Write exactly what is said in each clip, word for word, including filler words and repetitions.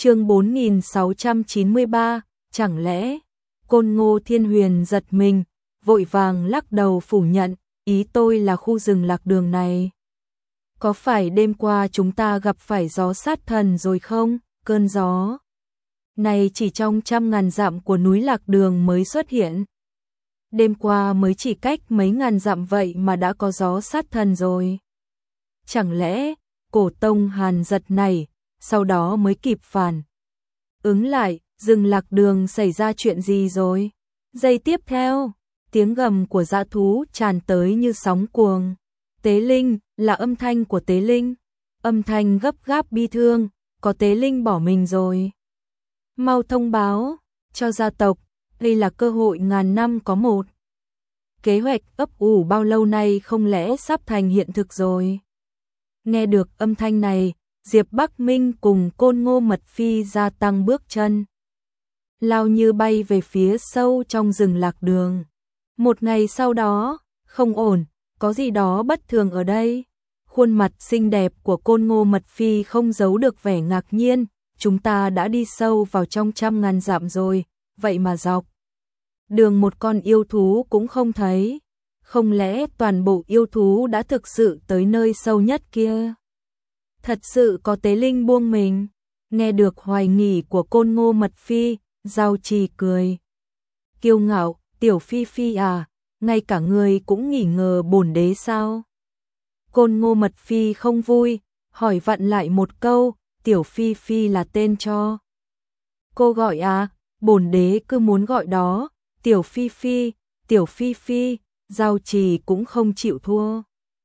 Chương bốn nghìn sáu trăm chín mươi ba, chẳng lẽ? Côn Ngô Thiên Huyền giật mình, vội vàng lắc đầu phủ nhận, ý tôi là khu rừng lạc đường này. Có phải đêm qua chúng ta gặp phải gió sát thần rồi không? Cơn gió này chỉ trong trăm ngàn dặm của núi lạc đường mới xuất hiện. Đêm qua mới chỉ cách mấy ngàn dặm vậy mà đã có gió sát thần rồi. Chẳng lẽ Cổ Tông Hàn giật này, sau đó mới kịp phản ứng lại, rừng lạc đường xảy ra chuyện gì rồi? Giây tiếp theo, tiếng gầm của dã thú tràn tới như sóng cuồng. Tế linh, là âm thanh của tế linh. Âm thanh gấp gáp bi thương, có tế linh bỏ mình rồi. Mau thông báo cho gia tộc, đây là cơ hội ngàn năm có một. Kế hoạch ấp ủ bao lâu nay không lẽ sắp thành hiện thực rồi? Nghe được âm thanh này, Diệp Bắc Minh cùng Côn Ngô Mật Phi gia tăng bước chân, lao như bay về phía sâu trong rừng lạc đường. Một ngày sau đó, không ổn, có gì đó bất thường ở đây. Khuôn mặt xinh đẹp của Côn Ngô Mật Phi không giấu được vẻ ngạc nhiên, chúng ta đã đi sâu vào trong trăm ngàn dặm rồi, vậy mà dọc đường một con yêu thú cũng không thấy. Không lẽ toàn bộ yêu thú đã thực sự tới nơi sâu nhất kia? Thật sự có tế linh buông mình? Nghe được hoài nghi của Côn Ngô Mật Phi, Giao Trì cười kiêu ngạo, tiểu Phi Phi à, ngay cả người cũng nghi ngờ bổn đế sao? Côn Ngô Mật Phi không vui, hỏi vặn lại một câu, tiểu Phi Phi là tên cho cô gọi à? Bổn đế cứ muốn gọi đó, tiểu Phi Phi, tiểu Phi Phi. Giao Trì cũng không chịu thua.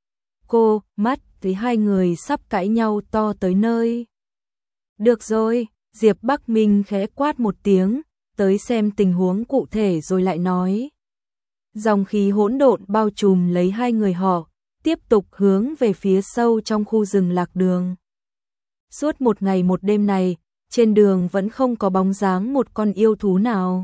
Cô, mắt thấy hai người sắp cãi nhau to tới nơi. Được rồi, Diệp Bắc Minh khẽ quát một tiếng, tới xem tình huống cụ thể rồi lại nói. Dòng khí hỗn độn bao trùm lấy hai người họ, tiếp tục hướng về phía sâu trong khu rừng lạc đường. Suốt một ngày một đêm này, trên đường vẫn không có bóng dáng một con yêu thú nào.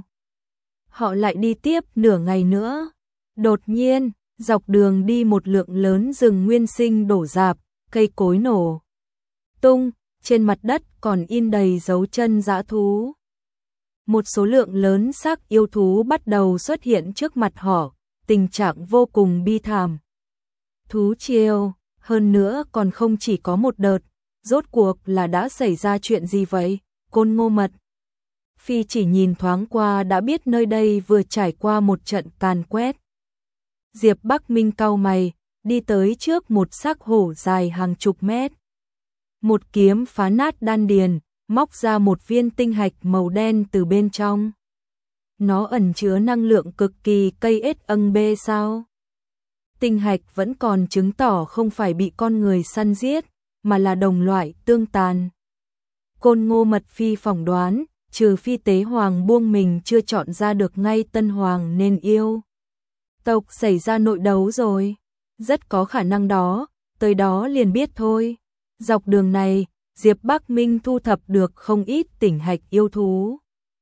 Họ lại đi tiếp nửa ngày nữa. Đột nhiên, dọc đường đi một lượng lớn rừng nguyên sinh đổ rạp, cây cối nổ tung, trên mặt đất còn in đầy dấu chân dã thú. Một số lượng lớn xác yêu thú bắt đầu xuất hiện trước mặt họ, tình trạng vô cùng bi thảm. Thú triều, hơn nữa còn không chỉ có một đợt, rốt cuộc là đã xảy ra chuyện gì vậy? Côn Ngô Mật Phi chỉ nhìn thoáng qua đã biết nơi đây vừa trải qua một trận càn quét. Diệp Bắc Minh cau mày, đi tới trước một xác hổ dài hàng chục mét. Một kiếm phá nát đan điền, móc ra một viên tinh hạch màu đen từ bên trong. Nó ẩn chứa năng lượng cực kỳ cây ết âng bê sao? Tinh hạch vẫn còn chứng tỏ không phải bị con người săn giết, mà là đồng loại tương tàn. Côn Ngô Mật Phi phỏng đoán, trừ phi tế hoàng buông mình chưa chọn ra được ngay tân hoàng nên yêu tộc xảy ra nội đấu rồi. Rất có khả năng đó, tới đó liền biết thôi. Dọc đường này, Diệp Bắc Minh thu thập được không ít tinh hạch yêu thú.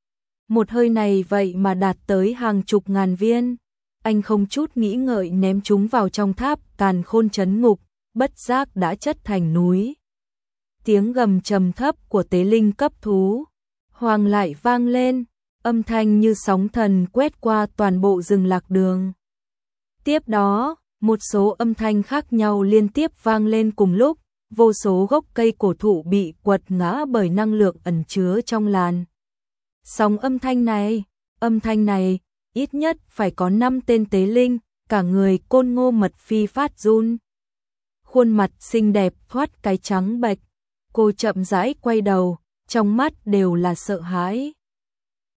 Một hơi này vậy mà đạt tới hàng chục ngàn viên. Anh không chút nghĩ ngợi ném chúng vào trong tháp càn khôn trấn ngục, bất giác đã chất thành núi. Tiếng gầm trầm thấp của tế linh cấp thú hoàng lại vang lên, âm thanh như sóng thần quét qua toàn bộ rừng lạc đường. Tiếp đó, một số âm thanh khác nhau liên tiếp vang lên cùng lúc, vô số gốc cây cổ thụ bị quật ngã bởi năng lượng ẩn chứa trong làn sóng âm thanh này. Âm thanh này, ít nhất phải có năm tên tế linh, cả người Côn Ngô Mật Phi phát run. Khuôn mặt xinh đẹp thoát cái trắng bệch, cô chậm rãi quay đầu, trong mắt đều là sợ hãi.